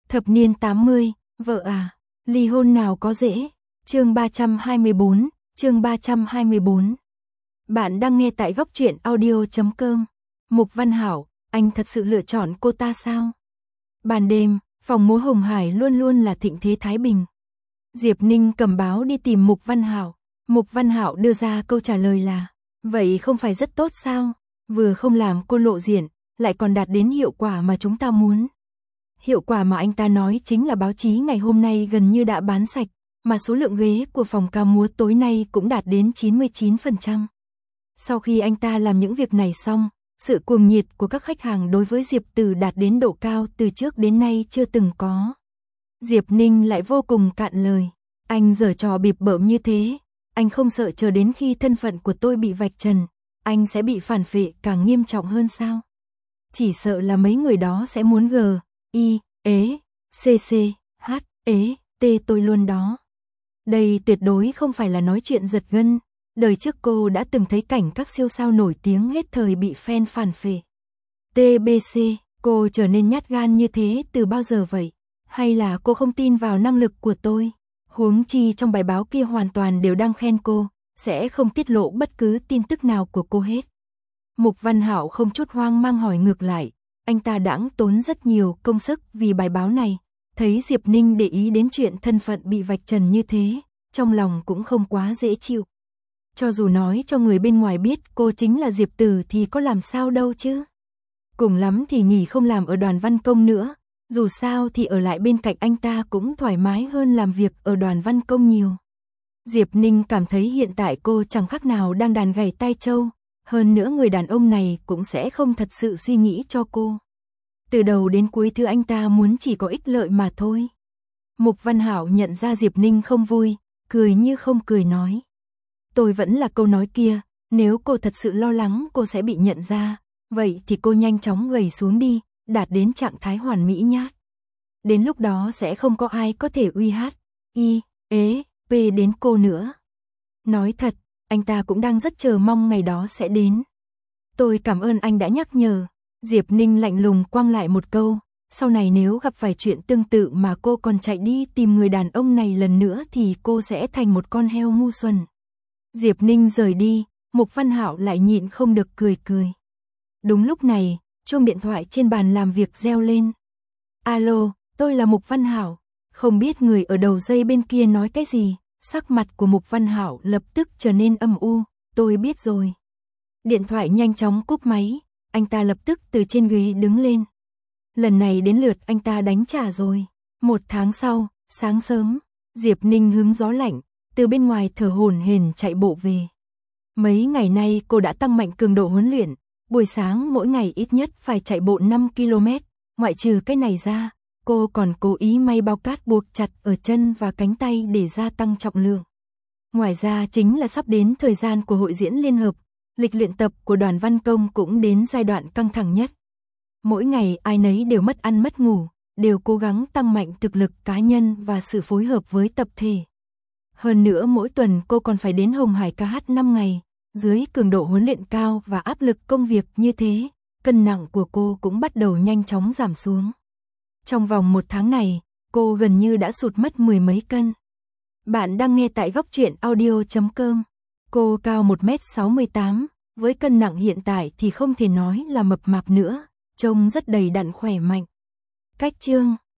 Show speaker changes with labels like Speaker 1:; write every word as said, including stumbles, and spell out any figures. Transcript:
Speaker 1: Thập niên tám mươi, vợ à, ly hôn nào có dễ. Chương ba trăm hai mươi bốn, chương ba trăm hai mươi bốn. Bạn đang nghe tại góc truyện audio chấm com. Mục Văn Hảo, anh thật sự lựa chọn cô ta sao? Ban đêm, phòng múa Hồng Hải luôn luôn là thịnh thế thái bình. Diệp Ninh cầm báo đi tìm Mục Văn Hảo. Mục Văn Hảo đưa ra câu trả lời là, vậy không phải rất tốt sao? Vừa không làm cô lộ diện, lại còn đạt đến hiệu quả mà chúng ta muốn. Hiệu quả mà anh ta nói chính là báo chí ngày hôm nay gần như đã bán sạch, mà số lượng ghế của phòng ca múa tối nay cũng đạt đến chín mươi chín phần trăm. Sau khi anh ta làm những việc này xong, sự cuồng nhiệt của các khách hàng đối với Diệp Từ đạt đến độ cao từ trước đến nay chưa từng có. Diệp Ninh lại vô cùng cạn lời, anh giở trò bịp bợm như thế, anh không sợ chờ đến khi thân phận của tôi bị vạch trần, anh sẽ bị phản phệ càng nghiêm trọng hơn sao? Chỉ sợ là mấy người đó sẽ muốn gờ, y, ế, xê xê, hát, ế, tê tôi luôn đó. Đây tuyệt đối không phải là nói chuyện giật gân, đời trước cô đã từng thấy cảnh các siêu sao nổi tiếng hết thời bị fan phản phệ. tê bê xê, cô trở nên nhát gan như thế từ bao giờ vậy? Hay là cô không tin vào năng lực của tôi? Huống chi trong bài báo kia hoàn toàn đều đang khen cô, sẽ không tiết lộ bất cứ tin tức nào của cô hết. Mục Văn Hảo không chút hoang mang hỏi ngược lại, anh ta đãng tốn rất nhiều công sức vì bài báo này, thấy Diệp Ninh để ý đến chuyện thân phận bị vạch trần như thế, trong lòng cũng không quá dễ chịu. Cho dù nói cho người bên ngoài biết cô chính là Diệp Từ thì có làm sao đâu chứ. Cùng lắm thì nghỉ không làm ở Đoàn Văn Công nữa, dù sao thì ở lại bên cạnh anh ta cũng thoải mái hơn làm việc ở Đoàn Văn Công nhiều. Diệp Ninh cảm thấy hiện tại cô chẳng khác nào đang đàn gảy tai trâu, hơn nữa người đàn ông này cũng sẽ không thật sự suy nghĩ cho cô. Từ đầu đến cuối thứ anh ta muốn chỉ có ích lợi mà thôi. Mục Văn Hảo nhận ra Diệp Ninh không vui, cười như không cười nói. Tôi vẫn là câu nói kia, nếu cô thật sự lo lắng cô sẽ bị nhận ra, vậy thì cô nhanh chóng gầy xuống đi, đạt đến trạng thái hoàn mỹ nhát. Đến lúc đó sẽ không có ai có thể uy hát, y, ế, p đến cô nữa. Nói thật, anh ta cũng đang rất chờ mong ngày đó sẽ đến. Tôi cảm ơn anh đã nhắc nhở. Diệp Ninh lạnh lùng quăng lại một câu, sau này nếu gặp phải chuyện tương tự mà cô còn chạy đi tìm người đàn ông này lần nữa thì cô sẽ thành một con heo ngu xuẩn. Diệp Ninh rời đi, Mục Văn Hảo lại nhịn không được cười cười. Đúng lúc này, chuông điện thoại trên bàn làm việc reo lên. Alo, tôi là Mục Văn Hảo. Không biết người ở đầu dây bên kia nói cái gì, sắc mặt của Mục Văn Hảo lập tức trở nên âm u, tôi biết rồi. Điện thoại nhanh chóng cúp máy, anh ta lập tức từ trên ghế đứng lên. Lần này đến lượt anh ta đánh trả rồi. Một tháng sau, sáng sớm, Diệp Ninh hứng gió lạnh, từ bên ngoài thở hổn hển chạy bộ về. Mấy ngày nay cô đã tăng mạnh cường độ huấn luyện, buổi sáng mỗi ngày ít nhất phải chạy bộ năm ki lô mét, ngoại trừ cái này ra, cô còn cố ý may bao cát buộc chặt ở chân và cánh tay để gia tăng trọng lượng. Ngoài ra chính là sắp đến thời gian của hội diễn liên hợp, lịch luyện tập của Đoàn Văn Công cũng đến giai đoạn căng thẳng nhất. Mỗi ngày ai nấy đều mất ăn mất ngủ, đều cố gắng tăng mạnh thực lực cá nhân và sự phối hợp với tập thể. Hơn nữa mỗi tuần cô còn phải đến Hồng Hải ca hát năm ngày, dưới cường độ huấn luyện cao và áp lực công việc như thế, cân nặng của cô cũng bắt đầu nhanh chóng giảm xuống. Trong vòng một tháng này, cô gần như đã sụt mất mười mấy cân. Bạn đang nghe tại góc truyện audio chấm com. Cô cao một mét sáu mươi tám, với cân nặng hiện tại thì không thể nói là mập mạp nữa, trông rất đầy đặn khỏe mạnh. Cách chương